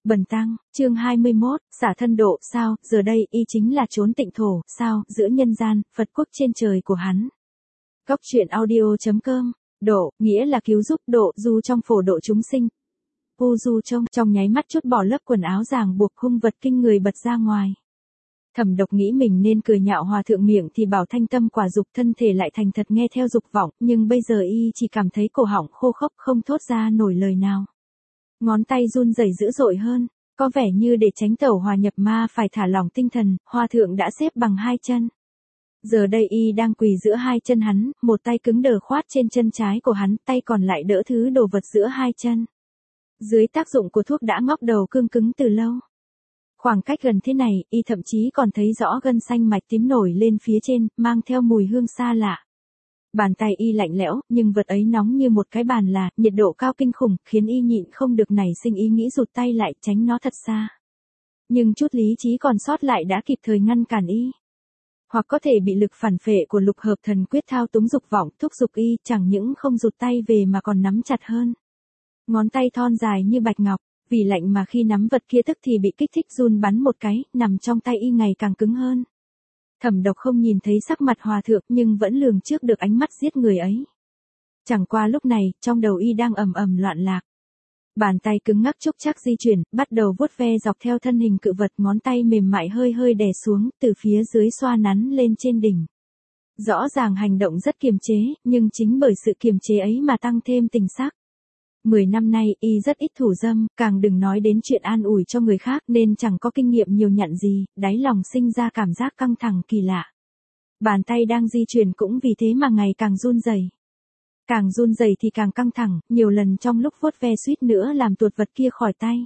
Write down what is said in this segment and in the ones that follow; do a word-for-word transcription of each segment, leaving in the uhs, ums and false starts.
Bần tăng, chương hai mươi mốt, xả thân độ, sao, giờ đây, y chính là chốn tịnh thổ, sao, giữa nhân gian, Phật quốc trên trời của hắn. Góc truyện audio.com, độ, nghĩa là cứu giúp, độ, du trong phổ độ chúng sinh. U du trong, trong nháy mắt chút bỏ lớp quần áo ràng buộc hung vật kinh người bật ra ngoài. Thẩm Độc nghĩ mình nên cười nhạo hòa thượng miệng thì bảo thanh tâm quả dục, thân thể lại thành thật nghe theo dục vọng, nhưng bây giờ y chỉ cảm thấy cổ họng khô khốc không thốt ra nổi lời nào. Ngón tay run rẩy dữ dội hơn, có vẻ như để tránh tẩu hỏa nhập ma phải thả lỏng tinh thần, hòa thượng đã xếp bằng hai chân. Giờ đây y đang quỳ giữa hai chân hắn, một tay cứng đờ khoát trên chân trái của hắn, tay còn lại đỡ thứ đồ vật giữa hai chân. Dưới tác dụng của thuốc đã ngóc đầu cương cứng từ lâu. Khoảng cách gần thế này, y thậm chí còn thấy rõ gân xanh mạch tím nổi lên phía trên, mang theo mùi hương xa lạ. Bàn tay y lạnh lẽo, nhưng vật ấy nóng như một cái bàn là, nhiệt độ cao kinh khủng, khiến y nhịn không được nảy sinh ý nghĩ rụt tay lại, tránh nó thật xa. Nhưng chút lý trí còn sót lại đã kịp thời ngăn cản y. Hoặc có thể bị lực phản phệ của lục hợp thần quyết thao túng dục vọng, thúc giục y, chẳng những không rụt tay về mà còn nắm chặt hơn. Ngón tay thon dài như bạch ngọc, vì lạnh mà khi nắm vật kia tức thì bị kích thích run bắn một cái, nằm trong tay y ngày càng cứng hơn. Thẩm Độc không nhìn thấy sắc mặt hòa thượng nhưng vẫn lường trước được ánh mắt giết người ấy. Chẳng qua lúc này, trong đầu y đang ầm ầm loạn lạc. Bàn tay cứng ngắc chúc chắc di chuyển, bắt đầu vuốt ve dọc theo thân hình cự vật, ngón tay mềm mại hơi hơi đè xuống, từ phía dưới xoa nắn lên trên đỉnh. Rõ ràng hành động rất kiềm chế, nhưng chính bởi sự kiềm chế ấy mà tăng thêm tình sắc. Mười năm nay, y rất ít thủ dâm, càng đừng nói đến chuyện an ủi cho người khác nên chẳng có kinh nghiệm nhiều nhận gì, đáy lòng sinh ra cảm giác căng thẳng kỳ lạ. Bàn tay đang di chuyển cũng vì thế mà ngày càng run rẩy. Càng run rẩy thì càng căng thẳng, nhiều lần trong lúc vuốt ve suýt nữa làm tuột vật kia khỏi tay.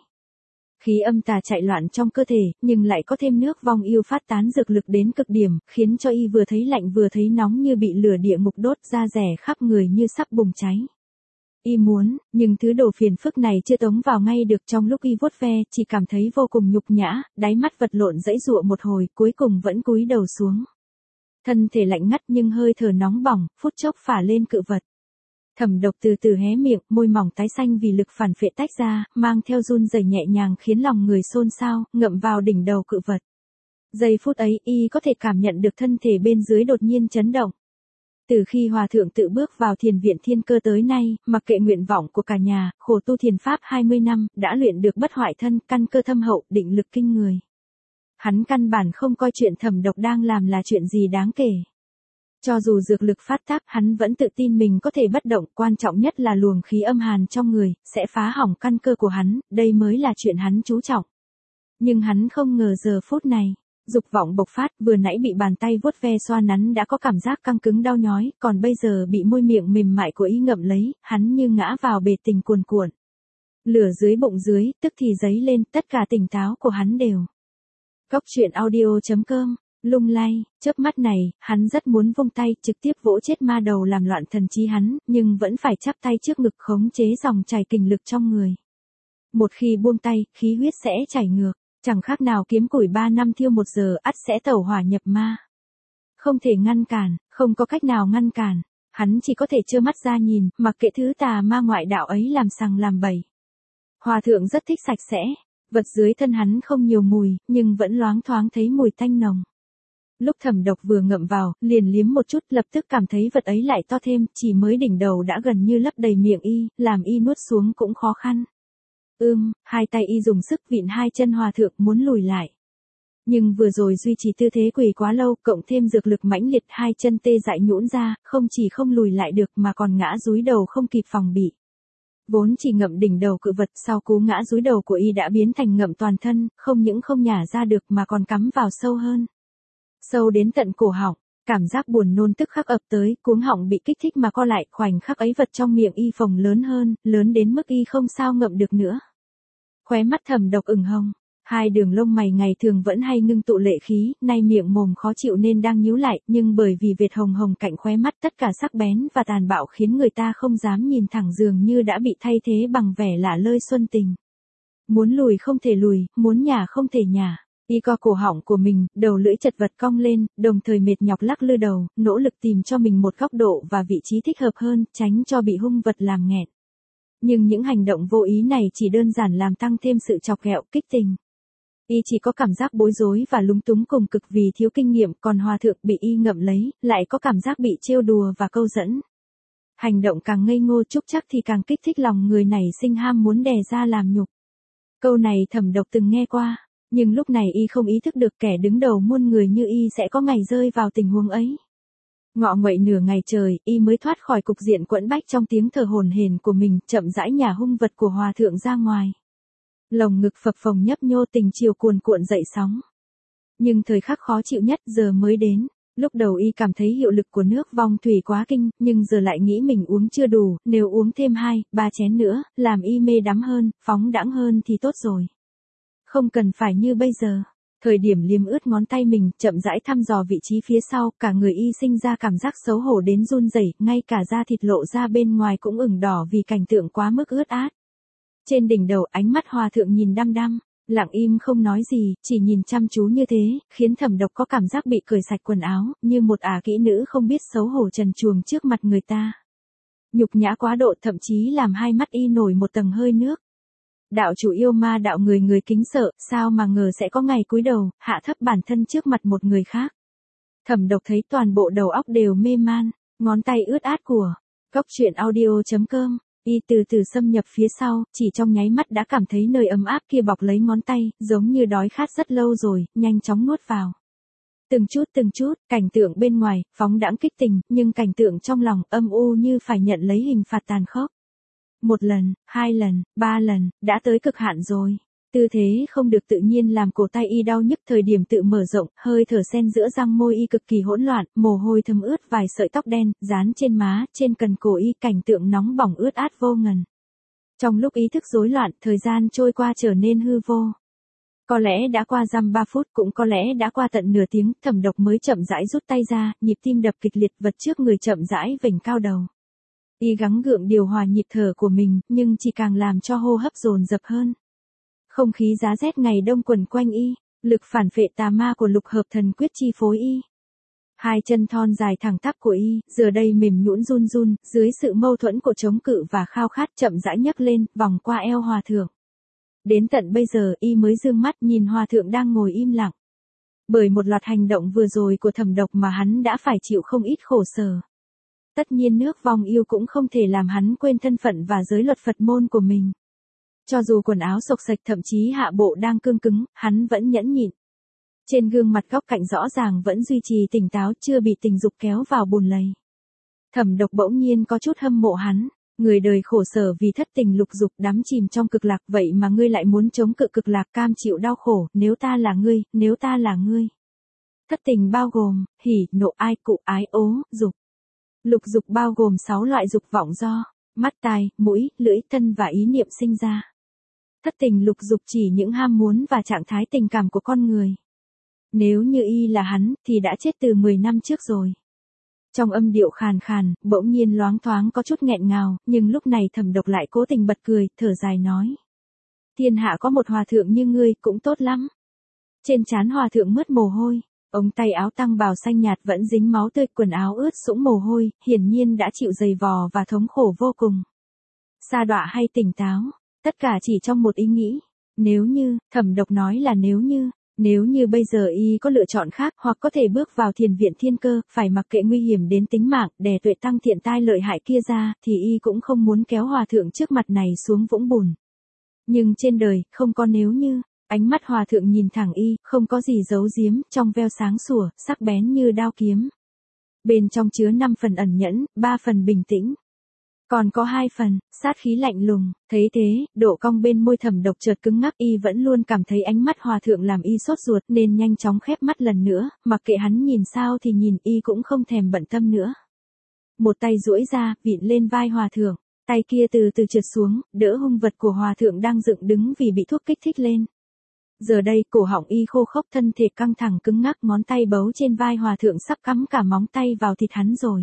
Khí âm tà chạy loạn trong cơ thể, nhưng lại có thêm nước vong yêu phát tán dược lực đến cực điểm, khiến cho y vừa thấy lạnh vừa thấy nóng như bị lửa địa ngục đốt, da rẻ khắp người như sắp bùng cháy. Y muốn, nhưng thứ đồ phiền phức này chưa tống vào ngay được. Trong lúc y vuốt ve, chỉ cảm thấy vô cùng nhục nhã, đáy mắt vật lộn dãy dụa một hồi, cuối cùng vẫn cúi đầu xuống. Thân thể lạnh ngắt nhưng hơi thở nóng bỏng, phút chốc phả lên cự vật. Thẩm Độc từ từ hé miệng, môi mỏng tái xanh vì lực phản phệ tách ra, mang theo run rẩy nhẹ nhàng khiến lòng người xôn xao, ngậm vào đỉnh đầu cự vật. Giây phút ấy, y có thể cảm nhận được thân thể bên dưới đột nhiên chấn động. Từ khi hòa thượng tự bước vào thiền viện Thiên Cơ tới nay, mặc kệ nguyện vọng của cả nhà, khổ tu thiền pháp hai mươi năm, đã luyện được bất hoại thân, căn cơ thâm hậu, định lực kinh người. Hắn căn bản không coi chuyện Thẩm Độc đang làm là chuyện gì đáng kể. Cho dù dược lực phát tác, hắn vẫn tự tin mình có thể bất động, quan trọng nhất là luồng khí âm hàn trong người, sẽ phá hỏng căn cơ của hắn, đây mới là chuyện hắn chú trọng. Nhưng hắn không ngờ giờ phút này, dục vọng bộc phát, vừa nãy bị bàn tay vuốt ve xoa nắn đã có cảm giác căng cứng đau nhói, còn bây giờ bị môi miệng mềm mại của y ngậm lấy, hắn như ngã vào bể tình cuồn cuộn. Lửa dưới bụng dưới, tức thì dấy lên, tất cả tỉnh táo của hắn đều. Góc truyện audio.com, lung lay, chớp mắt này, hắn rất muốn vung tay, trực tiếp vỗ chết ma đầu làm loạn thần trí hắn, nhưng vẫn phải chắp tay trước ngực khống chế dòng chảy kình lực trong người. Một khi buông tay, khí huyết sẽ chảy ngược. Chẳng khác nào kiếm củi ba năm thiêu một giờ, ắt sẽ tẩu hỏa nhập ma. Không thể ngăn cản, không có cách nào ngăn cản. Hắn chỉ có thể trơ mắt ra nhìn, mặc kệ thứ tà ma ngoại đạo ấy làm sằng làm bậy. Hòa thượng rất thích sạch sẽ. Vật dưới thân hắn không nhiều mùi, nhưng vẫn loáng thoáng thấy mùi tanh nồng. Lúc Thẩm Độc vừa ngậm vào, liền liếm một chút, lập tức cảm thấy vật ấy lại to thêm, chỉ mới đỉnh đầu đã gần như lấp đầy miệng y, làm y nuốt xuống cũng khó khăn. Ưm, hai tay y dùng sức vịn hai chân hòa thượng muốn lùi lại. Nhưng vừa rồi duy trì tư thế quỳ quá lâu, cộng thêm dược lực mãnh liệt, hai chân tê dại nhũn ra, không chỉ không lùi lại được mà còn ngã dúi đầu không kịp phòng bị. Vốn chỉ ngậm đỉnh đầu cự vật, sau cú ngã dúi đầu của y đã biến thành ngậm toàn thân, không những không nhả ra được mà còn cắm vào sâu hơn. Sâu đến tận cổ họng, cảm giác buồn nôn tức khắc ập tới, cuống họng bị kích thích mà co lại, khoảnh khắc ấy vật trong miệng y phồng lớn hơn, lớn đến mức y không sao ngậm được nữa. Khóe mắt Thẩm Độc ửng hồng, hai đường lông mày ngày thường vẫn hay ngưng tụ lệ khí, nay miệng mồm khó chịu nên đang nhíu lại, nhưng bởi vì vệt hồng hồng cạnh khóe mắt tất cả sắc bén và tàn bạo khiến người ta không dám nhìn thẳng, dường như đã bị thay thế bằng vẻ lạ lơi xuân tình. Muốn lùi không thể lùi, muốn nhả không thể nhả. Y co cổ họng của mình, đầu lưỡi chật vật cong lên, đồng thời mệt nhọc lắc lư đầu, nỗ lực tìm cho mình một góc độ và vị trí thích hợp hơn, tránh cho bị hung vật làm nghẹn. Nhưng những hành động vô ý này chỉ đơn giản làm tăng thêm sự chọc ghẹo, kích tình. Y chỉ có cảm giác bối rối và lúng túng cùng cực vì thiếu kinh nghiệm, còn hòa thượng bị y ngậm lấy, lại có cảm giác bị trêu đùa và câu dẫn. Hành động càng ngây ngô trúc trắc thì càng kích thích lòng người nảy sinh ham muốn đè ra làm nhục. Câu này Thẩm Độc từng nghe qua, nhưng lúc này y không ý thức được kẻ đứng đầu muôn người như y sẽ có ngày rơi vào tình huống ấy. Ngọ nguậy nửa ngày trời, y mới thoát khỏi cục diện quẫn bách trong tiếng thở hổn hển của mình, chậm rãi nhả hung vật của hòa thượng ra ngoài. Lồng ngực phập phồng nhấp nhô, tình chiều cuồn cuộn dậy sóng. Nhưng thời khắc khó chịu nhất giờ mới đến. Lúc đầu y cảm thấy hiệu lực của nước vong thủy quá kinh, nhưng giờ lại nghĩ mình uống chưa đủ, nếu uống thêm hai, ba chén nữa, làm y mê đắm hơn, phóng đãng hơn thì tốt rồi. Không cần phải như bây giờ. Thời điểm liếm ướt ngón tay mình, chậm rãi thăm dò vị trí phía sau, cả người y sinh ra cảm giác xấu hổ đến run rẩy, ngay cả da thịt lộ ra bên ngoài cũng ửng đỏ vì cảnh tượng quá mức ướt át. Trên đỉnh đầu ánh mắt hòa thượng nhìn đăm đăm, lặng im không nói gì, chỉ nhìn chăm chú như thế, khiến Thẩm Độc có cảm giác bị cởi sạch quần áo, như một ả kỹ nữ không biết xấu hổ trần truồng trước mặt người ta. Nhục nhã quá độ, thậm chí làm hai mắt y nổi một tầng hơi nước. Đạo chủ yêu ma đạo người người kính sợ, sao mà ngờ sẽ có ngày cúi đầu, hạ thấp bản thân trước mặt một người khác. Thẩm Độc thấy toàn bộ đầu óc đều mê man, ngón tay ướt át của Cốc Truyện Audio chấm com. Y từ từ xâm nhập phía sau, chỉ trong nháy mắt đã cảm thấy nơi ấm áp kia bọc lấy ngón tay, giống như đói khát rất lâu rồi, nhanh chóng nuốt vào. Từng chút từng chút, cảnh tượng bên ngoài, phóng đãng kích tình, nhưng cảnh tượng trong lòng, âm u như phải nhận lấy hình phạt tàn khốc. Một lần, hai lần, ba lần, đã tới cực hạn rồi. Tư thế không được tự nhiên làm cổ tay y đau nhức, thời điểm tự mở rộng, hơi thở xen giữa răng môi y cực kỳ hỗn loạn, mồ hôi thấm ướt vài sợi tóc đen, dán trên má, trên cần cổ y, cảnh tượng nóng bỏng ướt át vô ngần. Trong lúc ý thức rối loạn, thời gian trôi qua trở nên hư vô. Có lẽ đã qua dăm ba phút, cũng có lẽ đã qua tận nửa tiếng, Thẩm Độc mới chậm rãi rút tay ra, nhịp tim đập kịch liệt, vật trước người chậm rãi vểnh cao đầu. Y gắng gượng điều hòa nhịp thở của mình, nhưng chỉ càng làm cho hô hấp dồn dập hơn. Không khí giá rét ngày đông quần quanh y, lực phản phệ tà ma của lục hợp thần quyết chi phối y. Hai chân thon dài thẳng tắp của y, giờ đây mềm nhũn run run, dưới sự mâu thuẫn của chống cự và khao khát, chậm rãi nhấc lên, vòng qua eo hòa thượng. Đến tận bây giờ y mới dương mắt nhìn hòa thượng đang ngồi im lặng. Bởi một loạt hành động vừa rồi của Thẩm Độc mà hắn đã phải chịu không ít khổ sở. Tất nhiên nước vong yêu cũng không thể làm hắn quên thân phận và giới luật Phật môn của mình. Cho dù quần áo xộc xệch, thậm chí hạ bộ đang cương cứng, hắn vẫn nhẫn nhịn. Trên gương mặt góc cạnh rõ ràng vẫn duy trì tỉnh táo, chưa bị tình dục kéo vào bùn lầy. Thẩm Độc bỗng nhiên có chút hâm mộ hắn, người đời khổ sở vì thất tình lục dục, đắm chìm trong cực lạc, vậy mà ngươi lại muốn chống cự cực lạc, cam chịu đau khổ, nếu ta là ngươi, nếu ta là ngươi. Thất tình bao gồm hỉ, nộ, ai, cụ, ái, ố, dục. Lục dục bao gồm sáu loại dục vọng do mắt, tai, mũi, lưỡi, thân và ý niệm sinh ra. Thất tình lục dục chỉ những ham muốn và trạng thái tình cảm của con người. Nếu như y là hắn, thì đã chết từ mười năm trước rồi. Trong âm điệu khàn khàn, bỗng nhiên loáng thoáng có chút nghẹn ngào, nhưng lúc này Thẩm Độc lại cố tình bật cười, thở dài nói. Thiên hạ có một hòa thượng như ngươi, cũng tốt lắm. Trên trán hòa thượng mướt mồ hôi, ống tay áo tăng bào xanh nhạt vẫn dính máu tươi, quần áo ướt sũng mồ hôi, hiển nhiên đã chịu dày vò và thống khổ vô cùng. Sa đọa hay tỉnh táo, tất cả chỉ trong một ý nghĩ. Nếu như, Thẩm Độc nói là nếu như, nếu như bây giờ y có lựa chọn khác, hoặc có thể bước vào thiền viện thiên cơ, phải mặc kệ nguy hiểm đến tính mạng, đè tuệ tăng thiện tai lợi hại kia ra, thì y cũng không muốn kéo hòa thượng trước mặt này xuống vũng bùn. Nhưng trên đời, không có nếu như. Ánh mắt hòa thượng nhìn thẳng y, không có gì giấu giếm, trong veo sáng sủa, sắc bén như đao kiếm. Bên trong chứa năm phần ẩn nhẫn, ba phần bình tĩnh. Còn có hai phần, sát khí lạnh lùng. Thấy thế, độ cong bên môi Thẩm Độc chợt cứng ngắc, y vẫn luôn cảm thấy ánh mắt hòa thượng làm y sốt ruột, nên nhanh chóng khép mắt lần nữa, mặc kệ hắn nhìn sao thì nhìn, y cũng không thèm bận tâm nữa. Một tay duỗi ra, vịn lên vai hòa thượng, tay kia từ từ trượt xuống, đỡ hung vật của hòa thượng đang dựng đứng vì bị thuốc kích thích lên. Giờ đây, cổ họng y khô khốc, thân thể căng thẳng cứng ngắc, ngón tay bấu trên vai hòa thượng sắp cắm cả móng tay vào thịt hắn rồi.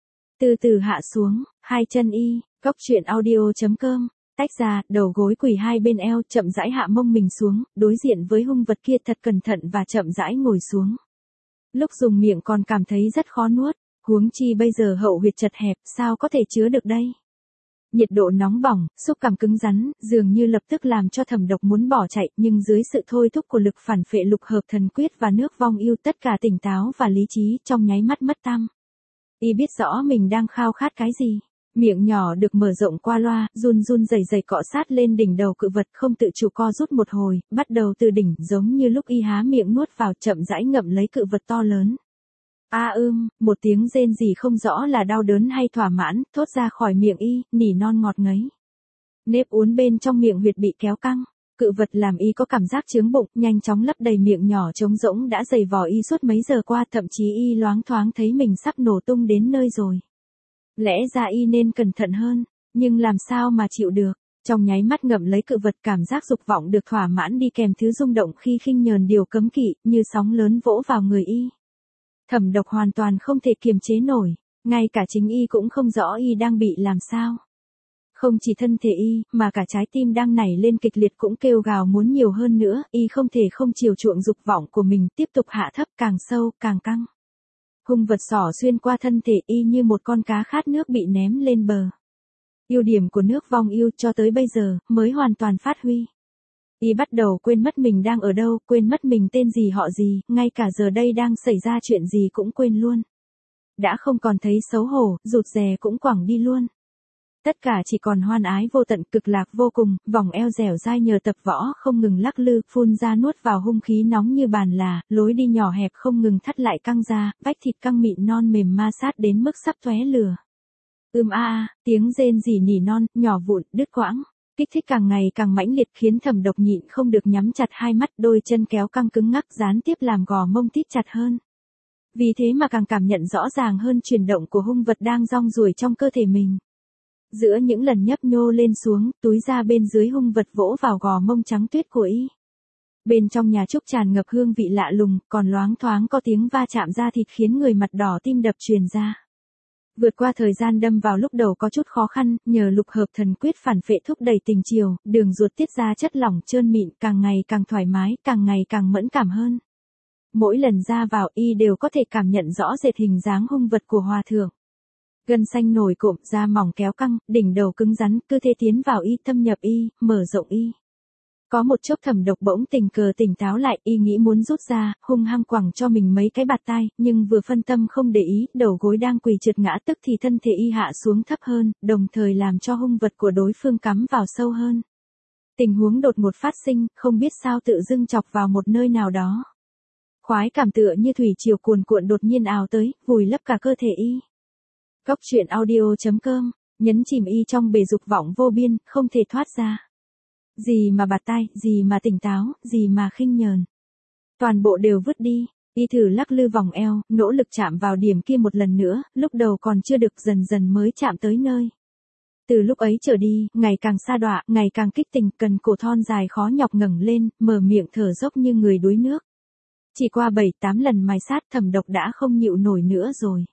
Từ từ hạ xuống, hai chân y, Cốc Truyện Audio chấm com, tách ra, đầu gối quỳ hai bên eo, chậm rãi hạ mông mình xuống, đối diện với hung vật kia thật cẩn thận và chậm rãi ngồi xuống. Lúc dùng miệng còn cảm thấy rất khó nuốt, huống chi bây giờ hậu huyệt chật hẹp, sao có thể chứa được đây. Nhiệt độ nóng bỏng, xúc cảm cứng rắn, dường như lập tức làm cho Thẩm Độc muốn bỏ chạy, nhưng dưới sự thôi thúc của lực phản phệ lục hợp thần quyết và nước vong yêu, tất cả tỉnh táo và lý trí trong nháy mắt mất tăm. Y biết rõ mình đang khao khát cái gì. Miệng nhỏ được mở rộng qua loa, run run rẩy rẩy cọ sát lên đỉnh đầu cự vật, không tự chủ co rút một hồi, bắt đầu từ đỉnh, giống như lúc Y há miệng nuốt vào, chậm rãi ngậm lấy cự vật to lớn. A ưm, một tiếng rên rỉ không rõ là đau đớn hay thỏa mãn, thốt ra khỏi miệng Y, nỉ non ngọt ngấy. Nếp uốn bên trong miệng huyệt bị kéo căng. Cự vật làm Y có cảm giác chướng bụng, nhanh chóng lấp đầy miệng nhỏ trống rỗng đã dày vò Y suốt mấy giờ qua, thậm chí Y loáng thoáng thấy mình sắp nổ tung đến nơi rồi. Lẽ ra Y nên cẩn thận hơn, nhưng làm sao mà chịu được. Trong nháy mắt ngậm lấy cự vật, cảm giác dục vọng được thỏa mãn đi kèm thứ rung động khi khinh nhờn điều cấm kỵ, như sóng lớn vỗ vào người Y. Thẩm Độc hoàn toàn không thể kiềm chế nổi, ngay cả chính Y cũng không rõ Y đang bị làm sao. Không chỉ thân thể Y, mà cả trái tim đang nảy lên kịch liệt cũng kêu gào muốn nhiều hơn nữa, Y không thể không chiều chuộng dục vọng của mình, tiếp tục hạ thấp, càng sâu, càng căng. Hung vật xỏ xuyên qua thân thể Y như một con cá khát nước bị ném lên bờ. Ưu điểm của nước vong yêu cho tới bây giờ mới hoàn toàn phát huy. Y bắt đầu quên mất mình đang ở đâu, quên mất mình tên gì họ gì, ngay cả giờ đây đang xảy ra chuyện gì cũng quên luôn. Đã không còn thấy xấu hổ, rụt rè cũng quẳng đi luôn. Tất cả chỉ còn hoan ái vô tận, cực lạc vô cùng, vòng eo dẻo dai nhờ tập võ không ngừng lắc lư, phun ra nuốt vào hung khí nóng như bàn là, lối đi nhỏ hẹp không ngừng thắt lại căng ra, vách thịt căng mịn non mềm ma sát đến mức sắp tóe lửa. Ưm a a, tiếng rên rỉ nỉ non, nhỏ vụn, đứt quãng, kích thích càng ngày càng mãnh liệt khiến Thẩm Độc nhịn không được nhắm chặt hai mắt, đôi chân kéo căng cứng ngắc gián tiếp làm gò mông tít chặt hơn. Vì thế mà càng cảm nhận rõ ràng hơn chuyển động của hung vật đang rong ruổi trong cơ thể mình. Giữa những lần nhấp nhô lên xuống, túi ra bên dưới hung vật vỗ vào gò mông trắng tuyết của Y. Bên trong nhà trúc tràn ngập hương vị lạ lùng, còn loáng thoáng có tiếng va chạm da thịt khiến người mặt đỏ tim đập truyền ra. Vượt qua thời gian đâm vào lúc đầu có chút khó khăn, nhờ lục hợp thần quyết phản phệ thúc đẩy tình chiều, đường ruột tiết ra chất lỏng trơn mịn, càng ngày càng thoải mái, càng ngày càng mẫn cảm hơn. Mỗi lần ra vào Y đều có thể cảm nhận rõ rệt hình dáng hung vật của hòa thượng. Gân xanh nổi cộm, da mỏng kéo căng, đỉnh đầu cứng rắn, cứ thế tiến vào Y, thâm nhập Y, mở rộng Y. Có một chốc Thẩm Độc bỗng tình cờ tỉnh táo lại, Y nghĩ muốn rút ra, hung hăng quẳng cho mình mấy cái bạt tai, nhưng vừa phân tâm không để ý, đầu gối đang quỳ trượt ngã, tức thì thân thể Y hạ xuống thấp hơn, đồng thời làm cho hung vật của đối phương cắm vào sâu hơn. Tình huống đột ngột phát sinh, không biết sao tự dưng chọc vào một nơi nào đó. Khoái cảm tựa như thủy triều cuồn cuộn đột nhiên ào tới, vùi lấp cả cơ thể Y. Góc truyện audio chấm com, nhấn chìm Y trong bể dục vọng vô biên, không thể thoát ra. Gì mà bạt tai, gì mà tỉnh táo, gì mà khinh nhờn. Toàn bộ đều vứt đi, Y thử lắc lư vòng eo, nỗ lực chạm vào điểm kia một lần nữa, lúc đầu còn chưa được, dần dần mới chạm tới nơi. Từ lúc ấy trở đi, ngày càng sa đọa, ngày càng kích tình, cần cổ thon dài khó nhọc ngẩng lên, mở miệng thở dốc như người đuối nước. Chỉ qua bảy tám lần mài sát, Thẩm Độc đã không nhịu nổi nữa rồi.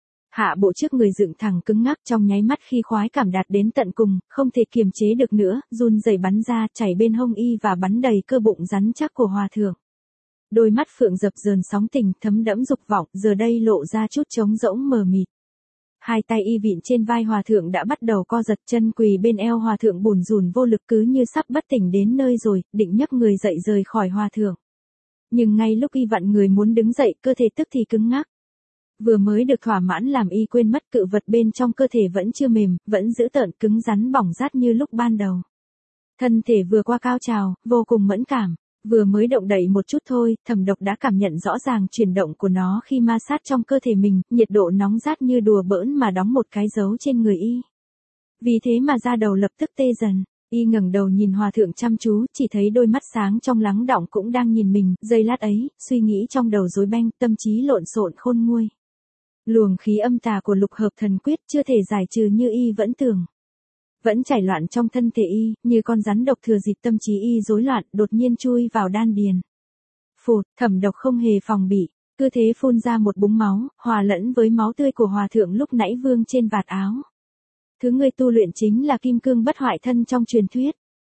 Hạ bộ trước người dựng thẳng cứng ngắc, trong nháy mắt khi khoái cảm đạt đến tận cùng, không thể kiềm chế được nữa, run rẩy bắn ra, chảy bên hông Y và bắn đầy cơ bụng rắn chắc của hòa thượng. Đôi mắt phượng dập dờn sóng tình, thấm đẫm dục vọng, giờ đây lộ ra chút trống rỗng mờ mịt. Hai tay Y vịn trên vai hòa thượng đã bắt đầu co giật, chân quỳ bên eo hòa thượng bủn rủn vô lực, cứ như sắp bất tỉnh đến nơi rồi, định nhấc người dậy rời khỏi hòa thượng. Nhưng ngay lúc Y vặn người muốn đứng dậy, cơ thể tức thì cứng ngắc. Vừa mới được thỏa mãn làm Y quên mất cự vật bên trong cơ thể vẫn chưa mềm, vẫn giữ tợn cứng rắn bỏng rát như lúc ban đầu. Thân thể vừa qua cao trào, vô cùng mẫn cảm, vừa mới động đậy một chút thôi, Thẩm Độc đã cảm nhận rõ ràng chuyển động của nó khi ma sát trong cơ thể mình, nhiệt độ nóng rát như đùa bỡn mà đóng một cái dấu trên người Y. Vì thế mà da đầu lập tức tê dần. Y ngẩng đầu nhìn hòa thượng chăm chú, chỉ thấy đôi mắt sáng trong lắng đọng cũng đang nhìn mình, giây lát ấy, suy nghĩ trong đầu rối beng, tâm trí lộn xộn khôn nguôi. Luồng khí âm tà của lục hợp thần quyết chưa thể giải trừ như Y vẫn tưởng. Vẫn chảy loạn trong thân thể Y, như con rắn độc thừa dịp tâm trí Y rối loạn, đột nhiên chui vào đan điền. Phụt, Thẩm Độc không hề phòng bị, cứ thế phun ra một búng máu, hòa lẫn với máu tươi của hòa thượng lúc nãy vương trên vạt áo. Thứ người tu luyện chính là kim cương bất hoại thân trong truyền thuyết.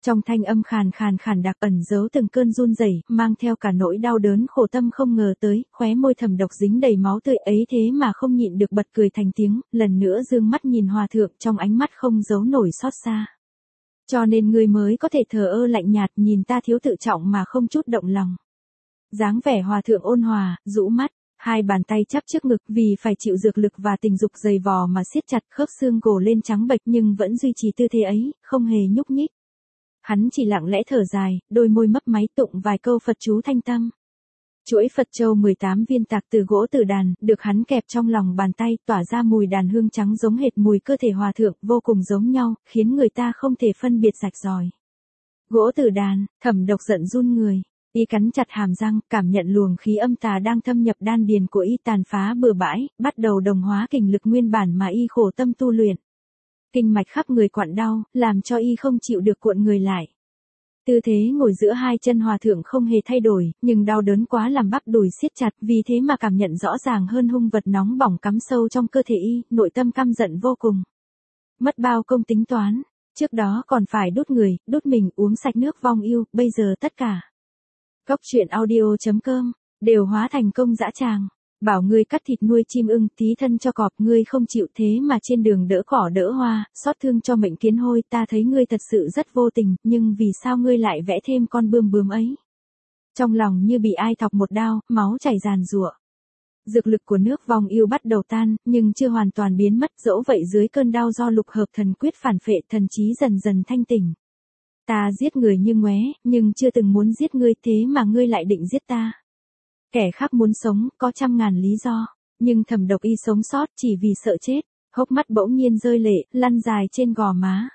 Trong thanh âm khàn khàn khàn đặc ẩn giấu từng cơn run rẩy, mang theo cả nỗi đau đớn khổ tâm không ngờ tới, khóe môi Thẩm Độc dính đầy máu tươi ấy thế mà không nhịn được bật cười thành tiếng, lần nữa dương mắt nhìn hòa thượng trong ánh mắt không giấu nổi xót xa. Cho nên ngươi mới có thể thờ ơ lạnh nhạt nhìn ta thiếu tự trọng mà không chút động lòng. Dáng vẻ hòa thượng ôn hòa, rũ mắt, hai bàn tay chắp trước ngực vì phải chịu dược lực và tình dục dày vò mà siết chặt khớp xương gồ lên trắng bệch nhưng vẫn duy trì tư thế ấy, không hề nhúc nhích. Hắn chỉ lặng lẽ thở dài, đôi môi mấp máy tụng vài câu Phật chú thanh tâm. Chuỗi Phật châu mười tám viên tạc từ gỗ tử đàn, được hắn kẹp trong lòng bàn tay, tỏa ra mùi đàn hương trắng giống hệt mùi cơ thể hòa thượng, vô cùng giống nhau, khiến người ta không thể phân biệt rạch ròi. Gỗ tử đàn, Thẩm Độc giận run người, y cắn chặt hàm răng, cảm nhận luồng khí âm tà đang thâm nhập đan điền của y tàn phá bừa bãi, bắt đầu đồng hóa kình lực nguyên bản mà y khổ tâm tu luyện. Kinh mạch khắp người quặn đau, làm cho y không chịu được cuộn người lại. Tư thế ngồi giữa hai chân hòa thượng không hề thay đổi, nhưng đau đớn quá làm bắp đùi siết chặt, vì thế mà cảm nhận rõ ràng hơn hung vật nóng bỏng cắm sâu trong cơ thể y, nội tâm căm giận vô cùng. Mất bao công tính toán, trước đó còn phải đốt người, đốt mình uống sạch nước vong yêu, bây giờ tất cả. Cóc truyện audio chấm com, đều hóa thành công dã tràng. Bảo ngươi cắt thịt nuôi chim ưng, tí thân cho cọp, ngươi không chịu thế mà trên đường đỡ cỏ đỡ hoa, xót thương cho mệnh kiến hôi, ta thấy ngươi thật sự rất vô tình, nhưng vì sao ngươi lại vẽ thêm con bươm bướm ấy? Trong lòng như bị ai thọc một đao, máu chảy ràn rụa. Dược lực của nước vong yêu bắt đầu tan, nhưng chưa hoàn toàn biến mất, dẫu vậy dưới cơn đau do lục hợp thần quyết phản phệ, thần trí dần dần thanh tỉnh. Ta giết người như ngoé, nhưng chưa từng muốn giết ngươi, thế mà ngươi lại định giết ta. Kẻ khác muốn sống, có trăm ngàn lý do, nhưng Thẩm Độc y sống sót chỉ vì sợ chết, hốc mắt bỗng nhiên rơi lệ, lăn dài trên gò má.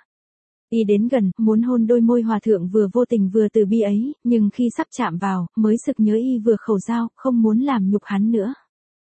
Y đến gần, muốn hôn đôi môi hòa thượng vừa vô tình vừa từ bi ấy, nhưng khi sắp chạm vào, mới sực nhớ y vừa khẩu dao, không muốn làm nhục hắn nữa.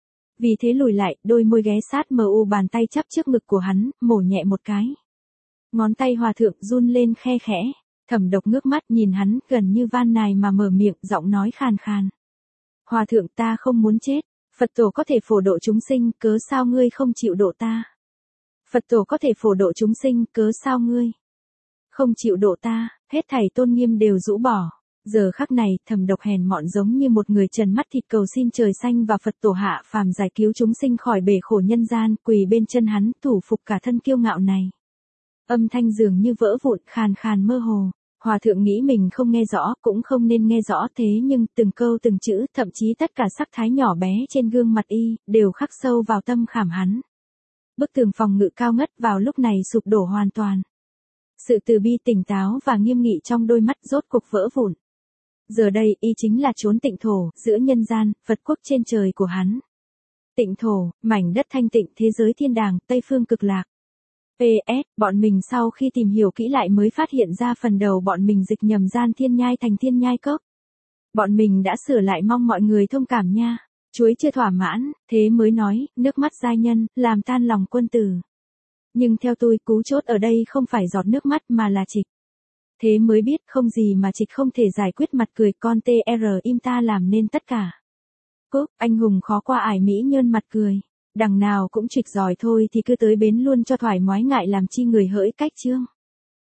Vì thế lùi lại, đôi môi ghé sát mờ u bàn tay chắp trước ngực của hắn, mổ nhẹ một cái. Ngón tay hòa thượng run lên khe khẽ, Thẩm Độc ngước mắt nhìn hắn, gần như van nài mà mở miệng, giọng nói khàn khàn. Hòa thượng, ta không muốn chết, Phật tổ có thể phổ độ chúng sinh, cớ sao ngươi không chịu độ ta? Phật tổ có thể phổ độ chúng sinh, cớ sao ngươi không chịu độ ta? Hết thảy tôn nghiêm đều rũ bỏ. Giờ khắc này, Thẩm Độc hèn mọn giống như một người trần mắt thịt cầu xin trời xanh và Phật tổ hạ phàm giải cứu chúng sinh khỏi bể khổ nhân gian, quỳ bên chân hắn, thủ phục cả thân kiêu ngạo này. Âm thanh dường như vỡ vụn, khàn khàn mơ hồ. Hòa thượng nghĩ mình không nghe rõ, cũng không nên nghe rõ, thế nhưng từng câu từng chữ, thậm chí tất cả sắc thái nhỏ bé trên gương mặt y, đều khắc sâu vào tâm khảm hắn. Bức tường phòng ngự cao ngất vào lúc này sụp đổ hoàn toàn. Sự từ bi tỉnh táo và nghiêm nghị trong đôi mắt rốt cục vỡ vụn. Giờ đây y chính là chốn tịnh thổ, giữa nhân gian, Phật quốc trên trời của hắn. Tịnh thổ, mảnh đất thanh tịnh, thế giới thiên đàng, Tây phương cực lạc. pê ét, bọn mình sau khi tìm hiểu kỹ lại mới phát hiện ra phần đầu bọn mình dịch nhầm gian thiên nhai thành thiên nhai cốc. Bọn mình đã sửa lại, mong mọi người thông cảm nha. Chuối chưa thỏa mãn, thế mới nói, nước mắt giai nhân, làm tan lòng quân tử. Nhưng theo tôi, cú chốt ở đây không phải giọt nước mắt mà là trịch. Thế mới biết không gì mà trịch không thể giải quyết, mặt cười con tr im ta làm nên tất cả. Cúc, anh hùng khó qua ải mỹ nhơn mặt cười. Đằng nào cũng trịch giỏi thôi thì cứ tới bến luôn cho thoải mái, ngại làm chi người hỡi cách chương.